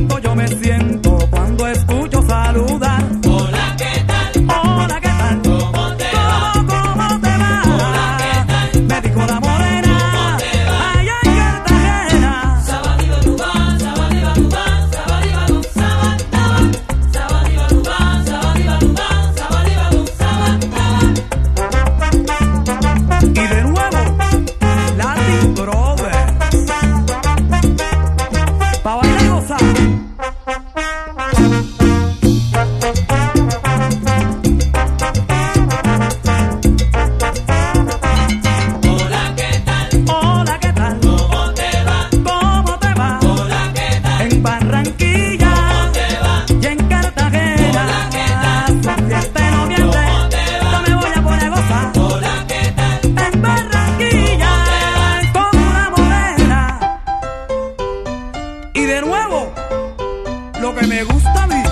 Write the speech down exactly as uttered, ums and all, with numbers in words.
bonito yo me siento cuando escucho saludar. Hola, ¿qué tal? Hola, ¿qué tal? ¿Cómo te va? ¿Cómo, cómo te va? Hola, ¿qué tal? Me dijo la morena. ¿Cómo te va? Allá en Cartagena. Sabadiba-dubá, sabadiba-dubá, sabadiba-dum, sabadaba. Sabadiba-dubá, sabadiba-dubá, sabadiba-dum, sabadaba. Y de nuevo, Latin Brothers. Pa' bailar y gozar. Hola, ¿qué tal? Hola, ¿qué tal? ¿Cómo te va? ¿Cómo te va? Hola, ¿qué tal? En Barranquilla ¿Cómo te va? y en Cartagena. Hola, ¿qué tal? Si este noviembre ¿Cómo te va? yo me voy a poner a gozar. Hola, ¿qué tal? En Barranquilla con una morena. Y de nuevo, lo que me gusta a mí.